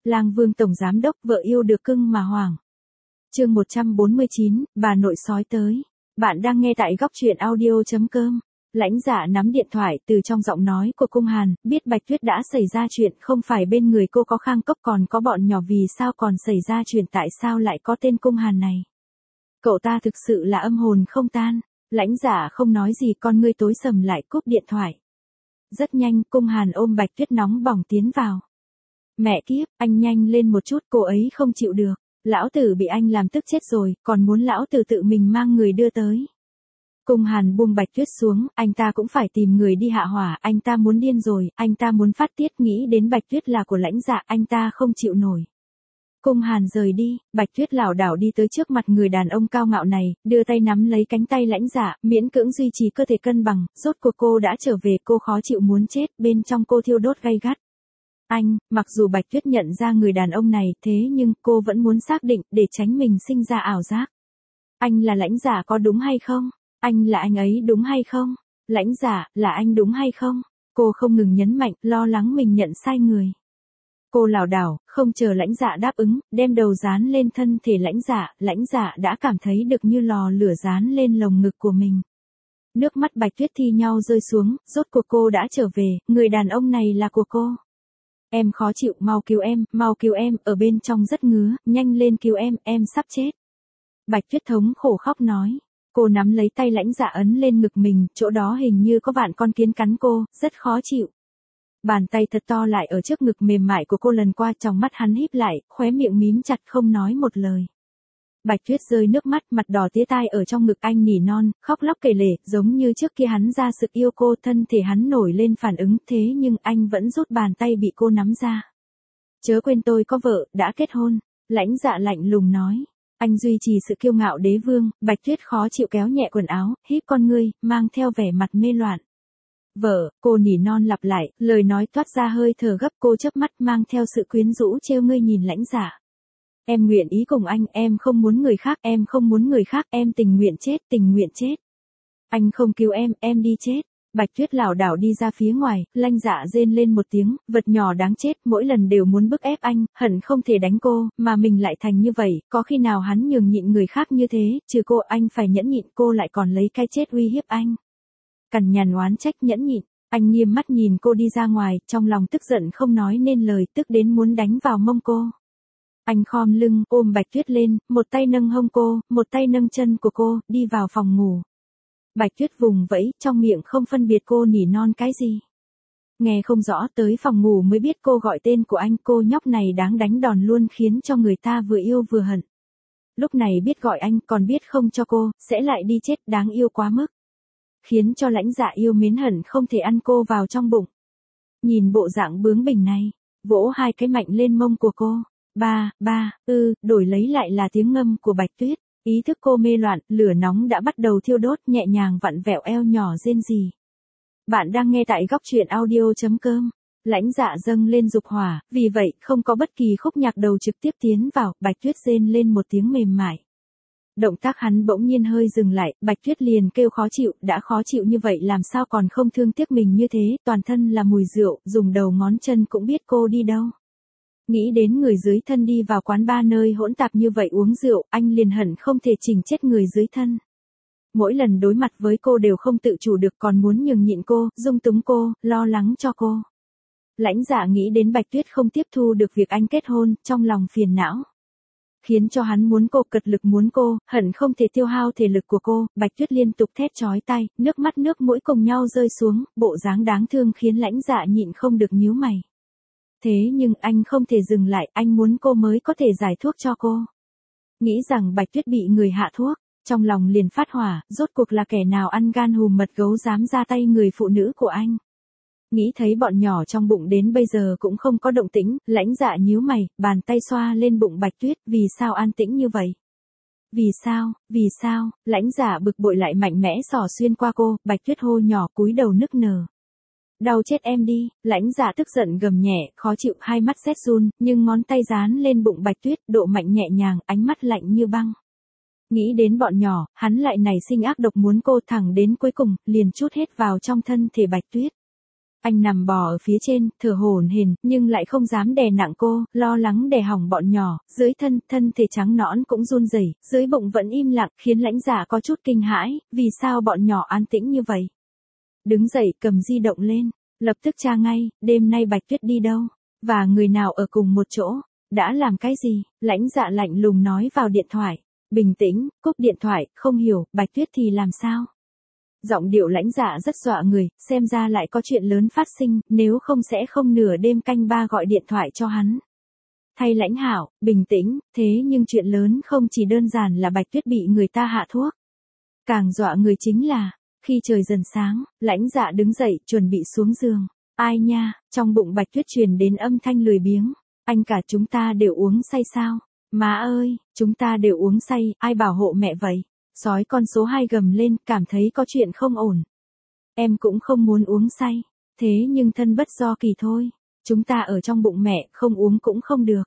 Lang Vương tổng giám đốc vợ yêu được cưng mà hoảng. Chương 149, bà nội sói tới. Bạn đang nghe tại góc truyện audio.com. Lãnh Dạ nắm điện thoại, từ trong giọng nói của Cung Hàn, biết Bạch Tuyết đã xảy ra chuyện, không phải bên người cô có Khang Cốc còn có bọn nhỏ, vì sao còn xảy ra chuyện, tại sao lại có tên Cung Hàn này. Cậu ta thực sự là âm hồn không tan. Lãnh Dạ không nói gì, con ngươi tối sầm lại, cúp điện thoại. Rất nhanh, Cung Hàn ôm Bạch Tuyết nóng bỏng tiến vào. Mẹ kiếp, anh nhanh lên một chút, cô ấy không chịu được. Lão tử bị anh làm tức chết rồi, còn muốn lão tử tự mình mang người đưa tới. Cung Hàn buông Bạch Tuyết xuống, anh ta cũng phải tìm người đi hạ hỏa, anh ta muốn điên rồi, anh ta muốn phát tiết, nghĩ đến Bạch Tuyết là của Lãnh Dạ, anh ta không chịu nổi. Cung Hàn rời đi, Bạch Tuyết lảo đảo đi tới trước mặt người đàn ông cao ngạo này, đưa tay nắm lấy cánh tay Lãnh Dạ, miễn cưỡng duy trì cơ thể cân bằng, rốt cuộc cô đã trở về, cô khó chịu muốn chết, bên trong cô thiêu đốt gay gắt. Anh, mặc dù Bạch Tuyết nhận ra người đàn ông này, thế nhưng cô vẫn muốn xác định, để tránh mình sinh ra ảo giác. Anh là Lãnh Dạ có đúng hay không? Anh là anh ấy đúng hay không? Lãnh Dạ, là anh đúng hay không? Cô không ngừng nhấn mạnh, lo lắng mình nhận sai người. Cô lảo đảo, không chờ Lãnh Dạ đáp ứng, đem đầu dán lên thân thể Lãnh Dạ đã cảm thấy được như lò lửa dán lên lồng ngực của mình. Nước mắt Bạch Tuyết thi nhau rơi xuống, rốt cuộc cô đã trở về, người đàn ông này là của cô. Em khó chịu, mau cứu em, ở bên trong rất ngứa, nhanh lên cứu em sắp chết. Bạch Tuyết thống khổ khóc nói. Cô nắm lấy tay Lãnh Dạ ấn lên ngực mình, chỗ đó hình như có vạn con kiến cắn cô, rất khó chịu. Bàn tay thật to lại ở trước ngực mềm mại của cô lần qua, trong mắt hắn híp lại, khóe miệng mím chặt không nói một lời. Bạch Tuyết rơi nước mắt, mặt đỏ tía tai, ở trong ngực anh nỉ non, khóc lóc kể lể, giống như trước kia hắn ra sự yêu cô, thân thể hắn nổi lên phản ứng, thế nhưng anh vẫn rút bàn tay bị cô nắm ra. Chớ quên tôi có vợ, đã kết hôn. Lãnh Dạ lạnh lùng nói. Anh duy trì sự kiêu ngạo đế vương. Bạch Tuyết khó chịu kéo nhẹ quần áo, híp con ngươi, mang theo vẻ mặt mê loạn. Vợ, cô nỉ non lặp lại, lời nói toát ra hơi thở gấp, cô chớp mắt mang theo sự quyến rũ trêu ngươi nhìn Lãnh Dạ. Em nguyện ý cùng anh, em không muốn người khác, em tình nguyện chết. Anh không cứu em đi chết. Bạch Tuyết lảo đảo đi ra phía ngoài, Lãnh Dạ rên lên một tiếng, vật nhỏ đáng chết, mỗi lần đều muốn bức ép anh, hận không thể đánh cô, mà mình lại thành như vậy, có khi nào hắn nhường nhịn người khác như thế, trừ cô anh phải nhẫn nhịn, cô lại còn lấy cái chết uy hiếp anh. Cằn nhằn oán trách nhẫn nhịn, anh nghiêm mắt nhìn cô đi ra ngoài, trong lòng tức giận không nói nên lời, tức đến muốn đánh vào mông cô. Anh khom lưng, ôm Bạch Tuyết lên, một tay nâng hông cô, một tay nâng chân của cô, đi vào phòng ngủ. Bạch Tuyết vùng vẫy, trong miệng không phân biệt cô nỉ non cái gì. Nghe không rõ, tới phòng ngủ mới biết cô gọi tên của anh, cô nhóc này đáng đánh đòn luôn, khiến cho người ta vừa yêu vừa hận. Lúc này biết gọi anh, còn biết không cho cô, sẽ lại đi chết, đáng yêu quá mức. Khiến cho Lãnh Dạ yêu mến hận không thể ăn cô vào trong bụng. Nhìn bộ dạng bướng bỉnh này, vỗ hai cái mạnh lên mông của cô. Đổi lấy lại là tiếng ngâm của Bạch Tuyết. Ý thức cô mê loạn, lửa nóng đã bắt đầu thiêu đốt, nhẹ nhàng vặn vẹo eo nhỏ rên rỉ. Bạn đang nghe tại góc truyện audio.com. Lãnh Dạ dâng lên dục hỏa, vì vậy không có bất kỳ khúc nhạc đầu trực tiếp tiến vào, Bạch Tuyết rên lên một tiếng mềm mại. Động tác hắn bỗng nhiên hơi dừng lại, Bạch Tuyết liền kêu khó chịu, đã khó chịu như vậy làm sao còn không thương tiếc mình như thế, toàn thân là mùi rượu, dùng đầu ngón chân cũng biết cô đi đâu. Nghĩ đến người dưới thân đi vào quán bar nơi hỗn tạp như vậy uống rượu, anh liền hận không thể chỉnh chết người dưới thân. Mỗi lần đối mặt với cô đều không tự chủ được, còn muốn nhường nhịn cô, dung túng cô, lo lắng cho cô. Lãnh Dạ nghĩ đến Bạch Tuyết không tiếp thu được việc anh kết hôn, trong lòng phiền não. Khiến cho hắn muốn cô, cật lực muốn cô, hận không thể tiêu hao thể lực của cô. Bạch Tuyết liên tục thét chói tai, nước mắt nước mũi cùng nhau rơi xuống, bộ dáng đáng thương khiến Lãnh Dạ nhịn không được nhíu mày. Thế nhưng anh không thể dừng lại, anh muốn cô mới có thể giải thuốc cho cô. Nghĩ rằng Bạch Tuyết bị người hạ thuốc, trong lòng liền phát hỏa, rốt cuộc là kẻ nào ăn gan hùm mật gấu dám ra tay người phụ nữ của anh. Nghĩ thấy bọn nhỏ trong bụng đến bây giờ cũng không có động tĩnh, Lãnh Dạ nhíu mày, bàn tay xoa lên bụng Bạch Tuyết, vì sao an tĩnh như vậy? Vì sao, Lãnh Dạ bực bội lại mạnh mẽ xỏ xuyên qua cô, Bạch Tuyết hô nhỏ cúi đầu nức nở. Đau chết em đi, Lãnh Dạ tức giận gầm nhẹ, khó chịu, hai mắt rét run, nhưng ngón tay dán lên bụng Bạch Tuyết, độ mạnh nhẹ nhàng, ánh mắt lạnh như băng. Nghĩ đến bọn nhỏ, hắn lại nảy sinh ác độc muốn cô, thẳng đến cuối cùng, liền trút hết vào trong thân thể Bạch Tuyết. Anh nằm bò ở phía trên, thở hổn hển, nhưng lại không dám đè nặng cô, lo lắng đè hỏng bọn nhỏ, dưới thân thể trắng nõn cũng run rẩy, dưới bụng vẫn im lặng, khiến Lãnh Dạ có chút kinh hãi, vì sao bọn nhỏ an tĩnh như vậy. Đứng dậy cầm di động lên, lập tức tra ngay, đêm nay Bạch Tuyết đi đâu, và người nào ở cùng một chỗ, đã làm cái gì, Lãnh Dạ lạnh lùng nói vào điện thoại. Bình tĩnh, cúp điện thoại, không hiểu, Bạch Tuyết thì làm sao? Giọng điệu Lãnh Dạ rất dọa người, xem ra lại có chuyện lớn phát sinh, nếu không sẽ không nửa đêm canh ba gọi điện thoại cho hắn. Thay Lãnh Hạo, bình tĩnh, thế nhưng chuyện lớn không chỉ đơn giản là Bạch Tuyết bị người ta hạ thuốc. Càng dọa người chính là, khi trời dần sáng, Lãnh Dạ đứng dậy, chuẩn bị xuống giường. Ai nha, trong bụng Bạch Tuyết truyền đến âm thanh lười biếng. Anh cả chúng ta đều uống say sao? Má ơi, chúng ta đều uống say, ai bảo hộ mẹ vậy? Sói con số 2 gầm lên, cảm thấy có chuyện không ổn. Em cũng không muốn uống say, thế nhưng thân bất do kỳ thôi. Chúng ta ở trong bụng mẹ, không uống cũng không được.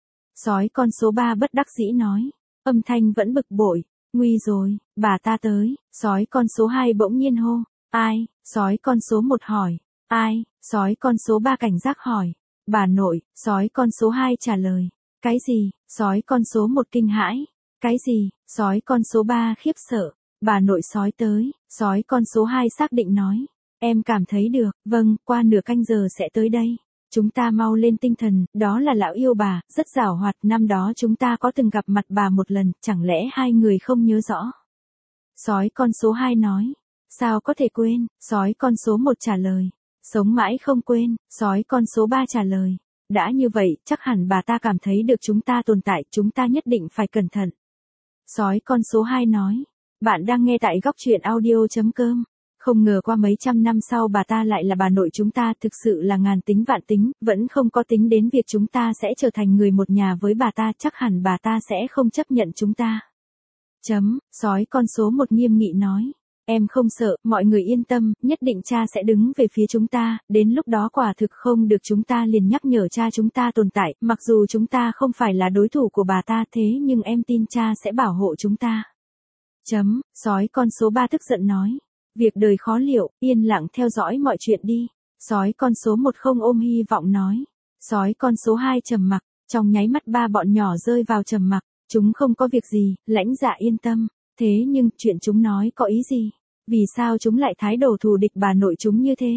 Sói con số 3 bất đắc dĩ nói, âm thanh vẫn bực bội. Nguy rồi, bà ta tới, sói con số 2 bỗng nhiên hô. Ai? Sói con số 1 hỏi. Ai? Sói con số 3 cảnh giác hỏi. Bà nội, sói con số 2 trả lời. Cái gì? Sói con số 1 kinh hãi. Cái gì? Sói con số 3 khiếp sợ. Bà nội sói tới, sói con số 2 xác định nói. Em cảm thấy được, vâng, qua nửa canh giờ sẽ tới đây. Chúng ta mau lên tinh thần, đó là lão yêu bà, rất giảo hoạt, năm đó chúng ta có từng gặp mặt bà một lần, chẳng lẽ hai người không nhớ rõ? Sói con số 2 nói. Sao có thể quên? Sói con số 1 trả lời. Sống mãi không quên, sói con số 3 trả lời. Đã như vậy, chắc hẳn bà ta cảm thấy được chúng ta tồn tại, chúng ta nhất định phải cẩn thận. Sói con số 2 nói. Bạn đang nghe tại góc truyện audio.com. Không ngờ qua mấy trăm năm sau bà ta lại là bà nội chúng ta, thực sự là ngàn tính vạn tính, vẫn không có tính đến việc chúng ta sẽ trở thành người một nhà với bà ta, chắc hẳn bà ta sẽ không chấp nhận chúng ta. Sói con số 1 nghiêm nghị nói. Em không sợ, mọi người yên tâm, nhất định cha sẽ đứng về phía chúng ta, đến lúc đó quả thực không được chúng ta liền nhắc nhở cha chúng ta tồn tại, mặc dù chúng ta không phải là đối thủ của bà ta thế nhưng em tin cha sẽ bảo hộ chúng ta. Sói con số 3 tức giận nói. Việc đời khó liệu, yên lặng theo dõi mọi chuyện đi. Sói con số 1 không ôm hy vọng nói. Sói con số 2 trầm mặc, trong nháy mắt ba bọn nhỏ rơi vào trầm mặc, chúng không có việc gì, Lãnh Dạ yên tâm. Thế nhưng, chuyện chúng nói có ý gì? Vì sao chúng lại thái độ thù địch bà nội chúng như thế?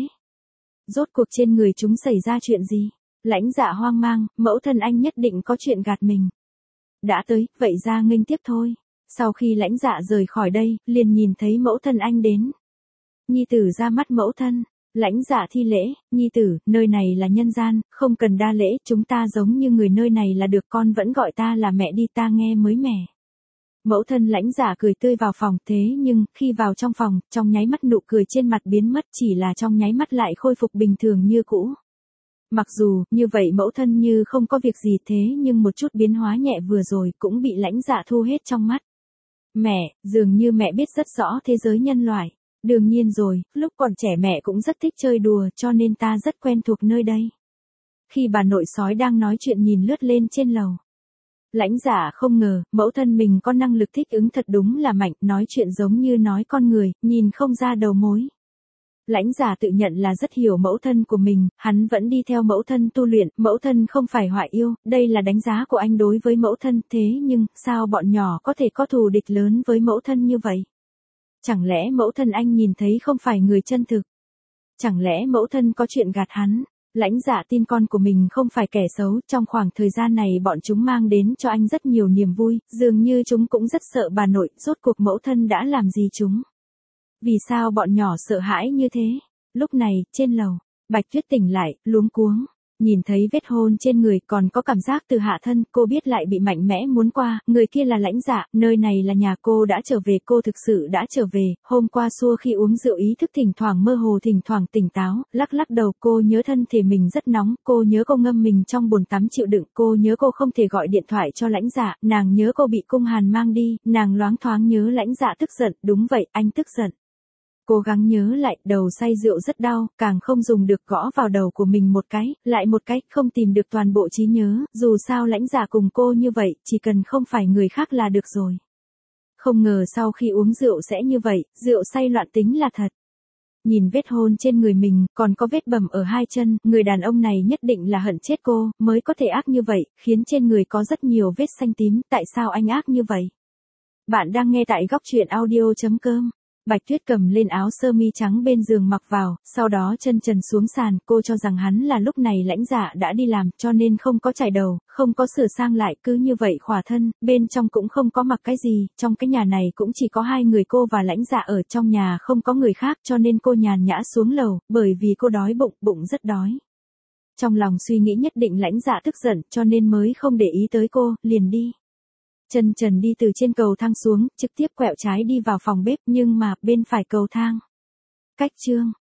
Rốt cuộc trên người chúng xảy ra chuyện gì? Lãnh Dạ hoang mang, mẫu thân anh nhất định có chuyện gạt mình. Đã tới, vậy ra nghênh tiếp thôi. Sau khi Lãnh Dạ rời khỏi đây, liền nhìn thấy mẫu thân anh đến. Nhi tử ra mắt mẫu thân. Lãnh Dạ thi lễ, nhi tử, nơi này là nhân gian, không cần đa lễ, chúng ta giống như người nơi này là được, con vẫn gọi ta là mẹ đi, ta nghe mới mẻ. Mẫu thân Lãnh Dạ cười tươi vào phòng, thế nhưng, khi vào trong phòng, trong nháy mắt nụ cười trên mặt biến mất, chỉ là trong nháy mắt lại khôi phục bình thường như cũ. Mặc dù, như vậy mẫu thân như không có việc gì thế nhưng một chút biến hóa nhẹ vừa rồi cũng bị Lãnh Dạ thu hết trong mắt. Mẹ, dường như mẹ biết rất rõ thế giới nhân loại. Đương nhiên rồi, lúc còn trẻ mẹ cũng rất thích chơi đùa cho nên ta rất quen thuộc nơi đây. Khi bà nội sói đang nói chuyện nhìn lướt lên trên lầu. Lãnh Dạ không ngờ, mẫu thân mình có năng lực thích ứng thật đúng là mạnh, nói chuyện giống như nói con người, nhìn không ra đầu mối. Lãnh Dạ tự nhận là rất hiểu mẫu thân của mình, hắn vẫn đi theo mẫu thân tu luyện, mẫu thân không phải họa yêu, đây là đánh giá của anh đối với mẫu thân, thế nhưng, sao bọn nhỏ có thể có thù địch lớn với mẫu thân như vậy? Chẳng lẽ mẫu thân anh nhìn thấy không phải người chân thực? Chẳng lẽ mẫu thân có chuyện gạt hắn? Lãnh Dạ tin con của mình không phải kẻ xấu, trong khoảng thời gian này bọn chúng mang đến cho anh rất nhiều niềm vui, dường như chúng cũng rất sợ bà nội, rốt cuộc mẫu thân đã làm gì chúng? Vì sao bọn nhỏ sợ hãi như thế? Lúc này, trên lầu, Bạch Tuyết tỉnh lại, luống cuống. Nhìn thấy vết hôn trên người còn có cảm giác từ hạ thân, cô biết lại bị mạnh mẽ muốn qua, người kia là Lãnh Dạ, nơi này là nhà cô đã trở về, cô thực sự đã trở về, hôm qua xua khi uống rượu ý thức thỉnh thoảng mơ hồ thỉnh thoảng tỉnh táo, lắc lắc đầu, cô nhớ thân thể mình rất nóng, cô nhớ cô ngâm mình trong bồn tắm chịu đựng, cô nhớ cô không thể gọi điện thoại cho Lãnh Dạ, nàng nhớ cô bị cung hàn mang đi, nàng loáng thoáng nhớ Lãnh Dạ tức giận, đúng vậy, anh tức giận. Cố gắng nhớ lại, đầu say rượu rất đau, càng không dùng được gõ vào đầu của mình một cái, lại một cái, không tìm được toàn bộ trí nhớ, dù sao Lãnh Dạ cùng cô như vậy, chỉ cần không phải người khác là được rồi. Không ngờ sau khi uống rượu sẽ như vậy, rượu say loạn tính là thật. Nhìn vết hôn trên người mình, còn có vết bầm ở hai chân, người đàn ông này nhất định là hận chết cô, mới có thể ác như vậy, khiến trên người có rất nhiều vết xanh tím, tại sao anh ác như vậy? Bạn đang nghe tại góc truyện audio.com. Bạch Tuyết cầm lên áo sơ mi trắng bên giường mặc vào, sau đó chân trần xuống sàn, cô cho rằng hắn là lúc này Lãnh Dạ đã đi làm, cho nên không có chải đầu, không có sửa sang lại, cứ như vậy khỏa thân, bên trong cũng không có mặc cái gì, trong cái nhà này cũng chỉ có hai người cô và Lãnh Dạ ở trong nhà, không có người khác, cho nên cô nhàn nhã xuống lầu, bởi vì cô đói bụng, bụng rất đói. Trong lòng suy nghĩ nhất định Lãnh Dạ tức giận, cho nên mới không để ý tới cô, liền đi. Chân trần đi từ trên cầu thang xuống, trực tiếp quẹo trái đi vào phòng bếp, nhưng mà, bên phải cầu thang. Cách chương